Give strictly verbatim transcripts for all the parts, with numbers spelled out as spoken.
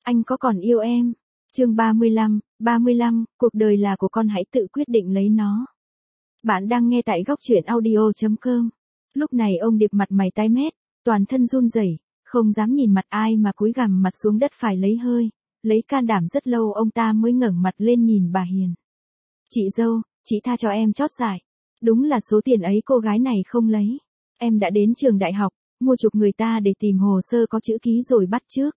Anh có còn yêu em? Chương ba mươi lăm, ba mươi lăm, cuộc đời là của con, hãy tự quyết định lấy nó. Bạn đang nghe tại góc truyện audio chấm com. Lúc này ông Điệp mặt mày tái mét, toàn thân run rẩy, không dám nhìn mặt ai mà cúi gằm mặt xuống đất phải lấy hơi, lấy can đảm rất lâu ông ta mới ngẩng mặt lên nhìn bà Hiền. Chị dâu, chị tha cho em chót dại. Đúng là số tiền ấy cô gái này không lấy. Em đã đến trường đại học, mua chuộc người ta để tìm hồ sơ có chữ ký rồi bắt chước.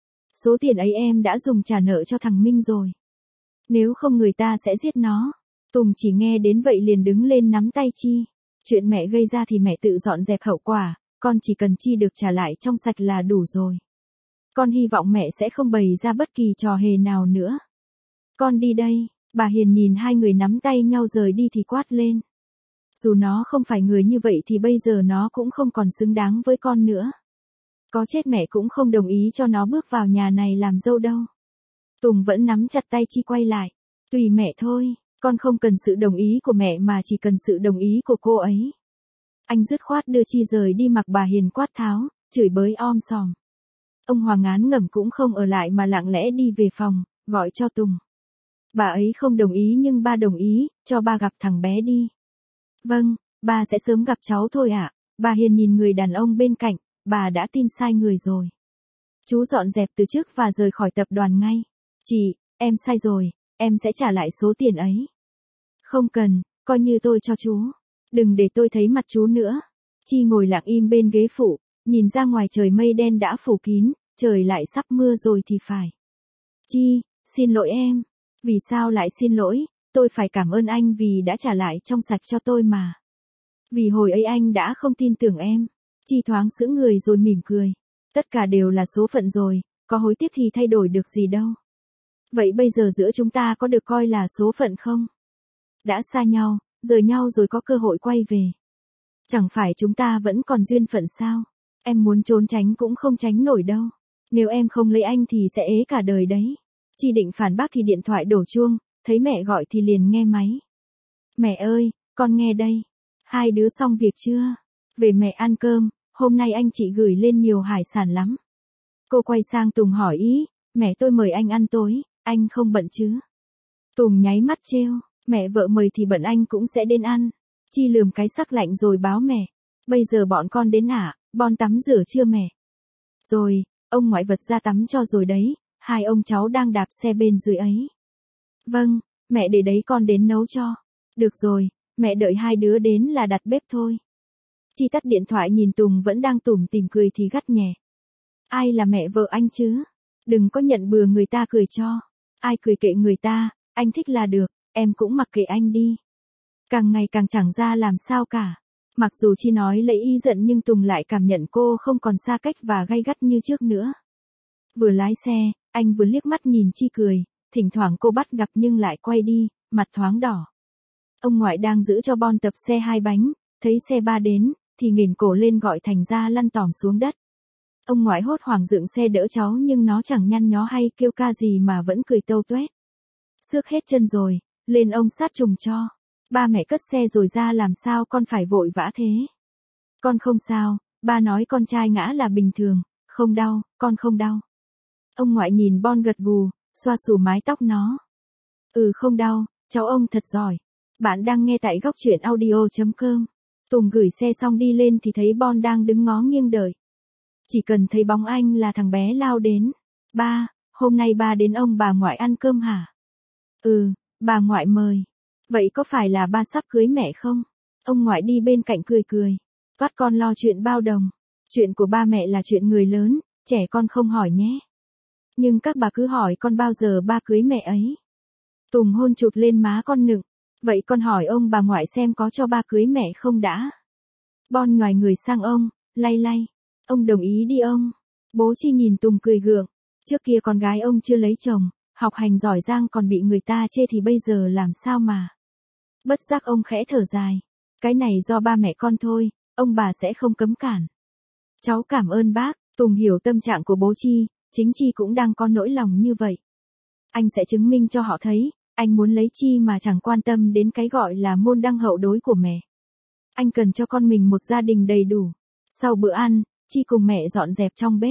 Số tiền ấy em đã dùng trả nợ cho thằng Minh rồi. Nếu không người ta sẽ giết nó. Tùng chỉ nghe đến vậy liền đứng lên nắm tay Chi. Chuyện mẹ gây ra thì mẹ tự dọn dẹp hậu quả, con chỉ cần Chi được trả lại trong sạch là đủ rồi. Con hy vọng mẹ sẽ không bày ra bất kỳ trò hề nào nữa. Con đi đây, bà Hiền nhìn hai người nắm tay nhau rời đi thì quát lên. Dù nó không phải người như vậy thì bây giờ nó cũng không còn xứng đáng với con nữa. Có chết mẹ cũng không đồng ý cho nó bước vào nhà này làm dâu đâu. Tùng vẫn nắm chặt tay Chi quay lại. Tùy mẹ thôi, con không cần sự đồng ý của mẹ mà chỉ cần sự đồng ý của cô ấy. Anh dứt khoát đưa Chi rời đi mặc bà Hiền quát tháo, chửi bới om sòm. Ông Hoàng ngán ngẩm cũng không ở lại mà lặng lẽ đi về phòng, gọi cho Tùng. Bà ấy không đồng ý nhưng ba đồng ý, cho ba gặp thằng bé đi. Vâng, ba sẽ sớm gặp cháu thôi ạ. Bà Hiền nhìn người đàn ông bên cạnh, bà đã tin sai người rồi. Chú dọn dẹp từ trước và rời khỏi tập đoàn ngay. Chị, em sai rồi, em sẽ trả lại số tiền ấy. Không cần, coi như tôi cho chú. Đừng để tôi thấy mặt chú nữa. Chi ngồi lặng im bên ghế phụ, nhìn ra ngoài trời mây đen đã phủ kín, trời lại sắp mưa rồi thì phải. Chi, xin lỗi em. Vì sao lại xin lỗi, tôi phải cảm ơn anh vì đã trả lại trong sạch cho tôi mà. Vì hồi ấy anh đã không tin tưởng em. Chi thoáng sững người rồi mỉm cười. Tất cả đều là số phận rồi, có hối tiếc thì thay đổi được gì đâu. Vậy bây giờ giữa chúng ta có được coi là số phận không? Đã xa nhau, rời nhau rồi có cơ hội quay về. Chẳng phải chúng ta vẫn còn duyên phận sao? Em muốn trốn tránh cũng không tránh nổi đâu. Nếu em không lấy anh thì sẽ ế cả đời đấy. Chi định phản bác thì điện thoại đổ chuông, thấy mẹ gọi thì liền nghe máy. Mẹ ơi, con nghe đây. Hai đứa xong việc chưa? Về mẹ ăn cơm, hôm nay anh chị gửi lên nhiều hải sản lắm. Cô quay sang Tùng hỏi ý, mẹ tôi mời anh ăn tối, anh không bận chứ? Tùng nháy mắt trêu, mẹ vợ mời thì bận anh cũng sẽ đến ăn. Chi lườm cái sắc lạnh rồi báo mẹ. Bây giờ bọn con đến hả, Bon tắm rửa chưa mẹ? Rồi, ông ngoại vật ra tắm cho rồi đấy, hai ông cháu đang đạp xe bên dưới ấy. Vâng, mẹ để đấy con đến nấu cho. Được rồi, mẹ đợi hai đứa đến là đặt bếp thôi. Chi tắt điện thoại nhìn Tùng vẫn đang tủm tỉm cười thì gắt nhẹ. Ai là mẹ vợ anh chứ? Đừng có nhận bừa người ta cười cho. Ai cười kệ người ta, anh thích là được, em cũng mặc kệ anh đi. Càng ngày càng chẳng ra làm sao cả. Mặc dù Chi nói lấy ý giận nhưng Tùng lại cảm nhận cô không còn xa cách và gay gắt như trước nữa. Vừa lái xe, anh vừa liếc mắt nhìn Chi cười, thỉnh thoảng cô bắt gặp nhưng lại quay đi, mặt thoáng đỏ. Ông ngoại đang giữ cho Bon tập xe hai bánh, thấy xe ba đến, thì nghển cổ lên gọi thành ra lăn tỏm xuống đất. Ông ngoại hốt hoảng dựng xe đỡ cháu nhưng nó chẳng nhăn nhó hay kêu ca gì mà vẫn cười tâu tuét. Xước hết chân rồi, lên ông sát trùng cho. Ba mẹ cất xe rồi ra làm sao con phải vội vã thế? Con không sao, ba nói con trai ngã là bình thường, không đau, con không đau. Ông ngoại nhìn Bon gật gù, xoa xù mái tóc nó. Ừ không đau, cháu ông thật giỏi. Bạn đang nghe tại góc truyện audio chấm com. Tùng gửi xe xong đi lên thì thấy Bon đang đứng ngó nghiêng đợi. Chỉ cần thấy bóng anh là thằng bé lao đến. Ba, hôm nay ba đến ông bà ngoại ăn cơm hả? Ừ, bà ngoại mời. Vậy có phải là ba sắp cưới mẹ không? Ông ngoại đi bên cạnh cười cười. Toát con lo chuyện bao đồng. Chuyện của ba mẹ là chuyện người lớn, trẻ con không hỏi nhé. Nhưng các bà cứ hỏi con bao giờ ba cưới mẹ ấy. Tùng hôn chụt lên má con nựng. Vậy con hỏi ông bà ngoại xem có cho ba cưới mẹ không đã. Bon nhoài người sang ông, lay lay. Ông đồng ý đi ông. Bố Chi nhìn Tùng cười gượng. Trước kia con gái ông chưa lấy chồng, học hành giỏi giang còn bị người ta chê thì bây giờ làm sao mà. Bất giác ông khẽ thở dài. Cái này do ba mẹ con thôi, ông bà sẽ không cấm cản. Cháu cảm ơn bác. Tùng hiểu tâm trạng của bố Chi, chính Chi cũng đang có nỗi lòng như vậy. Anh sẽ chứng minh cho họ thấy, anh muốn lấy Chi mà chẳng quan tâm đến cái gọi là môn đăng hậu đối của mẹ. Anh cần cho con mình một gia đình đầy đủ. Sau bữa ăn, Chi cùng mẹ dọn dẹp trong bếp.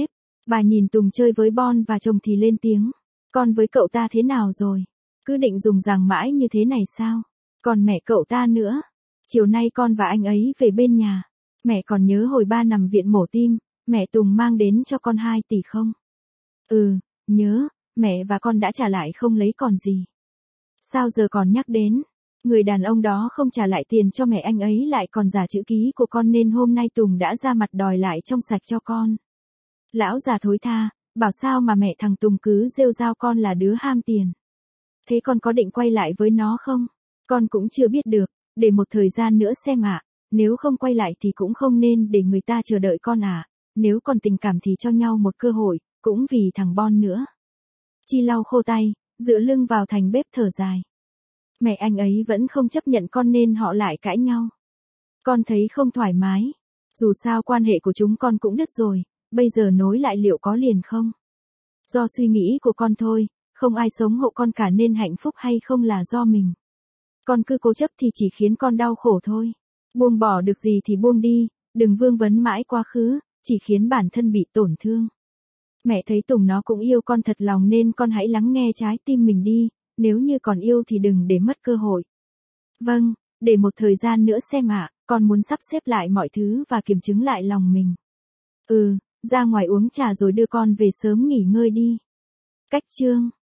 Bà nhìn Tùng chơi với Bon và chồng thì lên tiếng. Con với cậu ta thế nào rồi? Cứ định dùng rằng mãi như thế này sao? Còn mẹ cậu ta nữa. Chiều nay con và anh ấy về bên nhà. Mẹ còn nhớ hồi ba nằm viện mổ tim, mẹ Tùng mang đến cho con hai tỷ không? Ừ, nhớ, mẹ và con đã trả lại không lấy còn gì. Sao giờ còn nhắc đến? Người đàn ông đó không trả lại tiền cho mẹ anh ấy lại còn giả chữ ký của con nên hôm nay Tùng đã ra mặt đòi lại trong sạch cho con. Lão già thối tha, bảo sao mà mẹ thằng Tùng cứ rêu rao con là đứa ham tiền. Thế con có định quay lại với nó không? Con cũng chưa biết được, để một thời gian nữa xem ạ. Nếu không quay lại thì cũng không nên để người ta chờ đợi con à. Nếu còn tình cảm thì cho nhau một cơ hội, cũng vì thằng Bon nữa. Chi lau khô tay, dựa lưng vào thành bếp thở dài. Mẹ anh ấy vẫn không chấp nhận con nên họ lại cãi nhau. Con thấy không thoải mái. Dù sao quan hệ của chúng con cũng đứt rồi, bây giờ nối lại liệu có liền không? Do suy nghĩ của con thôi, không ai sống hộ con cả nên hạnh phúc hay không là do mình. Con cứ cố chấp thì chỉ khiến con đau khổ thôi. Buông bỏ được gì thì buông đi, đừng vương vấn mãi quá khứ, chỉ khiến bản thân bị tổn thương. Mẹ thấy Tùng nó cũng yêu con thật lòng nên con hãy lắng nghe trái tim mình đi, nếu như còn yêu thì đừng để mất cơ hội. Vâng, để một thời gian nữa xem ạ, con muốn sắp xếp lại mọi thứ và kiểm chứng lại lòng mình. Ừ, ra ngoài uống trà rồi đưa con về sớm nghỉ ngơi đi. Cách chương